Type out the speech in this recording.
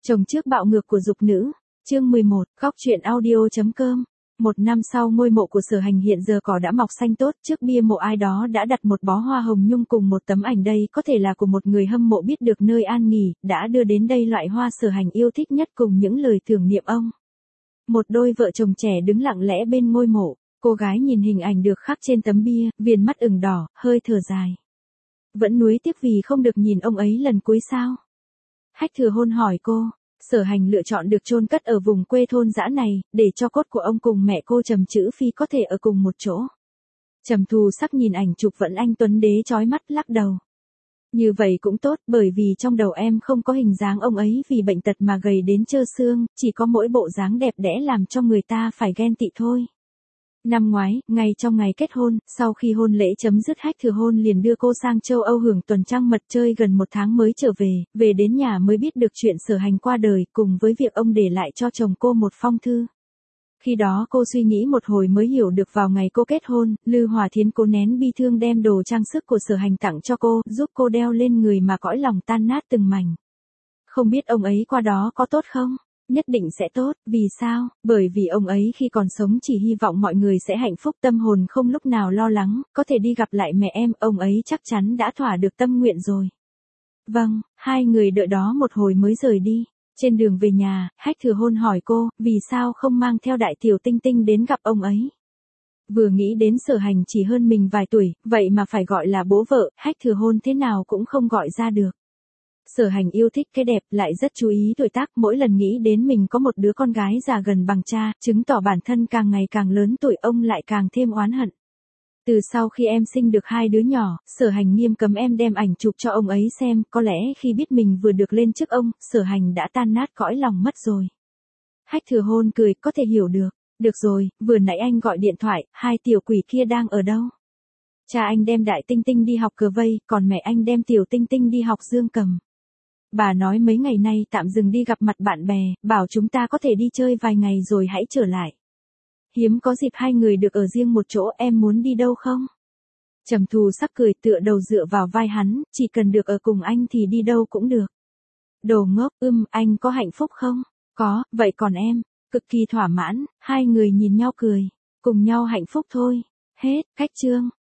Chồng trước bạo ngược của dục nữ. Chương 11, góc truyện audio.com. Một năm sau ngôi mộ của Sở Hành hiện giờ cỏ đã mọc xanh tốt, trước bia mộ ai đó đã đặt một bó hoa hồng nhung cùng một tấm ảnh, đây có thể là của một người hâm mộ biết được nơi an nghỉ, đã đưa đến đây loại hoa Sở Hành yêu thích nhất cùng những lời tưởng niệm ông. Một đôi vợ chồng trẻ đứng lặng lẽ bên ngôi mộ, cô gái nhìn hình ảnh được khắc trên tấm bia, viền mắt ửng đỏ, hơi thở dài. Vẫn nuối tiếc vì không được nhìn ông ấy lần cuối sao? Hách Thừa Hôn hỏi cô. Sở Hành lựa chọn được chôn cất ở vùng quê thôn dã này, để cho cốt của ông cùng mẹ cô Trầm Chữ Phi có thể ở cùng một chỗ. Trầm Thù Sắc nhìn ảnh chụp vẫn anh tuấn đế chói mắt lắc đầu. Như vậy cũng tốt, bởi vì trong đầu em không có hình dáng ông ấy vì bệnh tật mà gầy đến trơ xương, chỉ có mỗi bộ dáng đẹp đẽ làm cho người ta phải ghen tị thôi. Năm ngoái, ngay trong ngày kết hôn, sau khi hôn lễ chấm dứt, Hách Thừa Hôn liền đưa cô sang châu Âu hưởng tuần trăng mật chơi gần một tháng mới trở về đến nhà mới biết được chuyện Sở Hành qua đời, cùng với việc ông để lại cho chồng cô một phong thư. Khi đó cô suy nghĩ một hồi mới hiểu được vào ngày cô kết hôn, Lư Hòa Thiến cố nén bi thương đem đồ trang sức của Sở Hành tặng cho cô, giúp cô đeo lên người mà cõi lòng tan nát từng mảnh. Không biết ông ấy qua đó có tốt không? Nhất định sẽ tốt, vì sao? Bởi vì ông ấy khi còn sống chỉ hy vọng mọi người sẽ hạnh phúc, tâm hồn không lúc nào lo lắng, có thể đi gặp lại mẹ em, ông ấy chắc chắn đã thỏa được tâm nguyện rồi. Vâng, hai người đợi đó một hồi mới rời đi. Trên đường về nhà, Hách Thừa Hôn hỏi cô, vì sao không mang theo Đại Tiểu Tinh Tinh đến gặp ông ấy? Vừa nghĩ đến Sở Hành chỉ hơn mình vài tuổi, vậy mà phải gọi là bố vợ, Hách Thừa Hôn thế nào cũng không gọi ra được. Sở Hành yêu thích cái đẹp, lại rất chú ý tuổi tác, mỗi lần nghĩ đến mình có một đứa con gái già gần bằng cha, chứng tỏ bản thân càng ngày càng lớn tuổi, ông lại càng thêm oán hận. Từ sau khi em sinh được hai đứa nhỏ, Sở Hành nghiêm cấm em đem ảnh chụp cho ông ấy xem, có lẽ khi biết mình vừa được lên chức ông, Sở Hành đã tan nát cõi lòng mất rồi. Hách Thừa Hôn cười, có thể hiểu được. Được rồi, vừa nãy anh gọi điện thoại, hai tiểu quỷ kia đang ở đâu? Cha anh đem Đại Tinh Tinh đi học cờ vây, còn mẹ anh đem Tiểu Tinh Tinh đi học dương cầm. Bà nói mấy ngày nay tạm dừng đi gặp mặt bạn bè, bảo chúng ta có thể đi chơi vài ngày rồi hãy trở lại. Hiếm có dịp hai người được ở riêng một chỗ, em muốn đi đâu không? Trầm Thù Sắc cười, tựa đầu dựa vào vai hắn, chỉ cần được ở cùng anh thì đi đâu cũng được. Đồ ngốc, anh có hạnh phúc không? Có, vậy còn em? Cực kỳ thỏa mãn, hai người nhìn nhau cười, cùng nhau hạnh phúc thôi. Hết, cách chương.